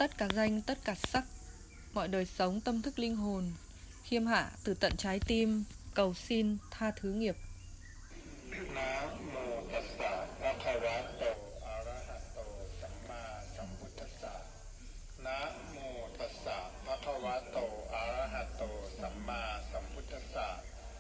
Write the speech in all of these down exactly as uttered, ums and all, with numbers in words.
tất cả danh, tất cả sắc, mọi đời sống tâm thức linh hồn, khiêm hạ từ tận trái tim, cầu xin tha thứ nghiệp. Nam mô Tassa Bhagavato Arahato Samma Sambuddhassa. Nam mô Tassa Bhagavato Arahato Samma Sambuddhassa.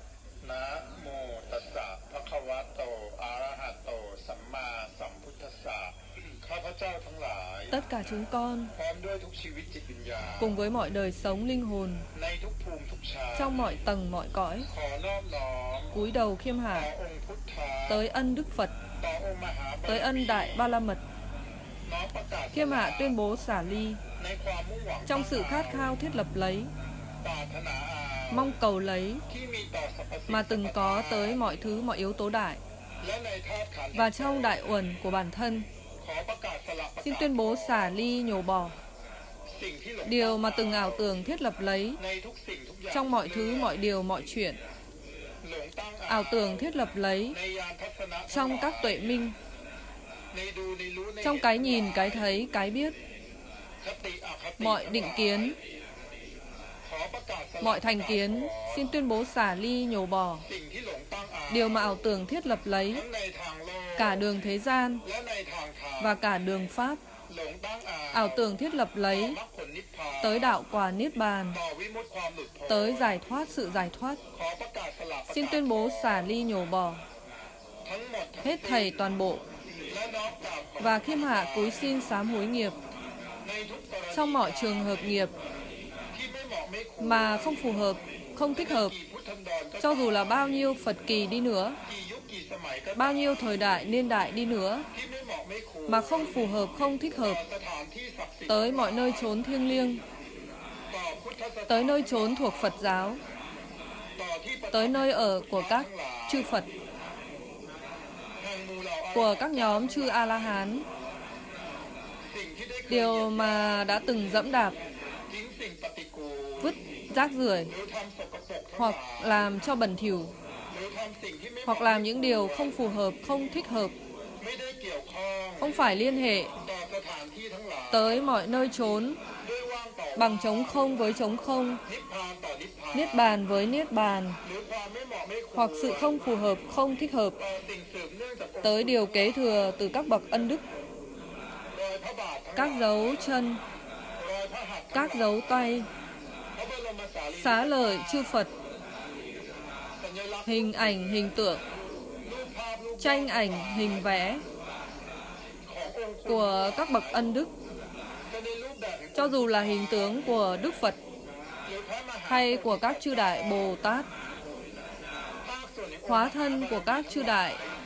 Nam mô Tassa Bhagavato Arahato Samma Sambuddhassa. ข้าพเจ้าทั้งหลาย Tất cả chúng con พร้อมด้วยทุกชีวิตจิตวิญญาณ cùng với mọi đời sống linh hồn ในทุกภูมิทุกชาติ trong mọi tầng mọi cõi ขอนอบน้อม cúi đầu khiêm ต่อ hạ องค์พุทธา tới ân Đức Phật, ต่อองค์มหาบารมี tới ân Đại Ba La Mật, น้อมประกาศ khiêm hạ tuyên bố xả ly ในความมุ่งหวัง trong sự khát khao thiết lập lấy, ปรารถนาอา mong cầu lấy ที่มีต่อสรรพสิ่ง mà từng có tới mọi thứ, mọi yếu tố đại และในธาตุขันธ์ và trong đại uẩn của bản thân. ขอประกาศสละประ Xin กาศ tuyên bố xả ly nhổ bỏ สิ่งที่หลง điều mà từng ảo tưởng thiết lập lấy ในทุกสิ่งทุกอย่าง trong mọi thứ, mọi điều, mọi chuyện, หลงตั้ง ảo tưởng thiết lập lấy ในญาณทัศนะ trong các tuệ minh, ในดูในรู้ใน trong cái nhìn, cái thấy, cái biết, คติอคติ mọi định kiến, ขอประกาศสละ mọi thành kiến. Xin tuyên bố xả ly nhổ bỏ สิ่งที่หลงตั้งอา điều mà ảo tưởng thiết lập lấy ทั้งในทางโลก cả đường thế gian และในทางธรรม và cả đường pháp, หลงตั้งอา ảo tưởng thiết lập ต่อ lấy มรรคผลนิพพาน tới đạo quả niết bàn, ต่อวิมุตติความหลุดพ้น tới giải thoát, sự giải thoát. ขอประกาศสละประ Xin กาศ tuyên bố xả ly nhổ bỏ ทั้งหมดทั้ง hết thảy toàn bộ และน้อมกราบขอ và khiêm hạ cúi xin sám hối nghiệp ในทุกกรณี trong mọi trường hợp nghiệp ที่ไม่เหมาะไม่ควร mà không phù hợp, không thích hợp, กี่พุทธันดรก็ cho dù là bao nhiêu Phật kỳ đi nữa, กี่ยุคกี่สมัยก็ bao nhiêu thời đại, niên đại đi nữa, ที่ไม่เหมาะไม่ควร mà không phù hợp, không thích ต่อ hợp, สถานที่ศักดิ์สิทธิ์ tới mọi nơi chốn thiêng liêng, ต่อพุทธสถาน tới nơi chốn thuộc Phật giáo, ต่อที่ประทับ tới nơi ở của các chư Phật, แห่งหมู่เหล่าอา của các nhóm chư A-la-hán, สิ่งที่ได้เคย điều mà đã từng dẫm đạp, ทิ้งสิ่งปฏิกูล vứt rác rưởi หรือทำสกปรกทั้ง hoặc หลาย làm cho bẩn thỉu, หรือทำสิ่งที่ไม่เห hoặc มาะ làm những điều không phù hợp, không thích hợp, ไม่ได้เกี่ยวข้อง không phải liên hệ ต่อสถานที่ทั้งหลาย tới mọi nơi chốn ด้วยว่างต่อ bằng trống không với trống không, นิพพานต่อนิพพาน niết bàn với niết bàn, หรือความไม่เหมาะไม่ควร hoặc sự không phù hợp, không thích hợp ต่อสิ่งสืบเนื่องจากองค์ tới điều kế thừa từ các bậc ân đức, รอยพระบาททั้ง các dấu chân, รอยพระหัตถ์ทั้ง các dấu tay, พระบรมสารี xá lợi chư Phật, สัญลักษณ์ hình ảnh, hình tượng, รูปภาพรูป tranh ảnh, hình vẽ ขององค์คุณ của các bậc ân đức, จะในรูปแบบแห่ง cho dù là hình tướng của Đức Phật หรือพระมหา hay của các chư đại Bồ Tát, ภาคส่วนแห่ง hóa thân của các chư đại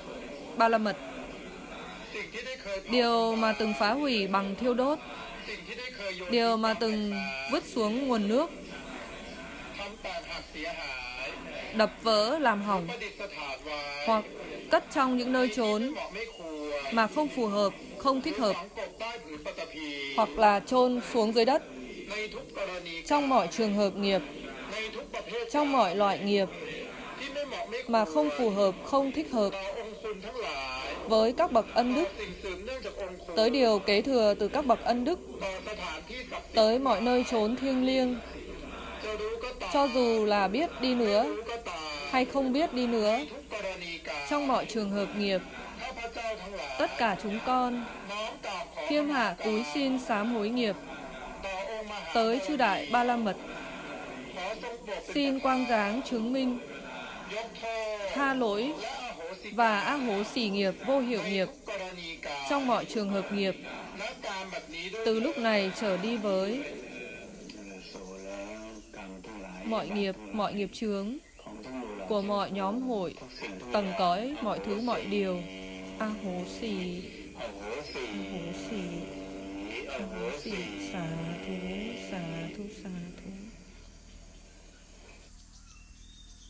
Ba La Mật, สิ่งที่ได้เคย điều mà từng phá hủy bằng thiêu đốt, สิ่งที่ได้เคยโยน điều mà từng vứt xuống nguồn nước, ทำแตกหักเสียหาย đập vỡ làm hỏng, ประดิษฐานไว้ hoặc cất trong những nơi ไม่ chốn เหมาะไม่ควร mà không phù hợp, không thích hợp, ฝังกบใต้ผืนปฐพี hoặc là chôn xuống dưới đất. ในทุกกรณี Trong mọi trường hợp nghiệp, ในทุกประเภท trong mọi loại nghiệp ที่ไม่เหมาะไม่ควร mà không phù hợp, không thích hợp ต่อองค์คุณทั้งหลาย với các bậc ân đức, สิ่งสืบเนื่องจากองค์คุณ tới điều kế thừa từ các bậc ân đức, ต่อสถานที่ศักดิ์สิทธิ์ tới mọi nơi chốn thiêng liêng, จะรู้ก็ตาม cho dù là biết đi nữa รู้ก็ตาม hay không biết đi nữa, ทุกกรณีการ trong mọi trường hợp nghiệp, ข้าพเจ้าทั้งหลาย tất cả chúng con น้อมกราบขอ khiêm hạ cúi xin sám hối nghiệp ต่อองค์มหา tới chư đại Ba La Mật, ขอทรงโปรดเป็น xin quang giáng chứng minh ยกโทษ tha lỗi และอโหสิกรรม và á hố xỉ nghiệp, vô hiệu ใน nghiệp ทุกกรณีการ trong mọi trường hợp nghiệp ณการบัดนี้ด้วย từ lúc này trở đi với สูแล้วกรรมทั้งหลาย mọi nghiệp, mọi nghiệp chướng ของทั้งหมู่เหล่า của mọi nhóm hội, ทุกสิ่งทุก tầng cõi, mọi thứ, mọi điều. A hố xỉ, อโหสิ a hố xỉ, อ a โห hố สิ xỉ, xá thú, xá thú, xá thú.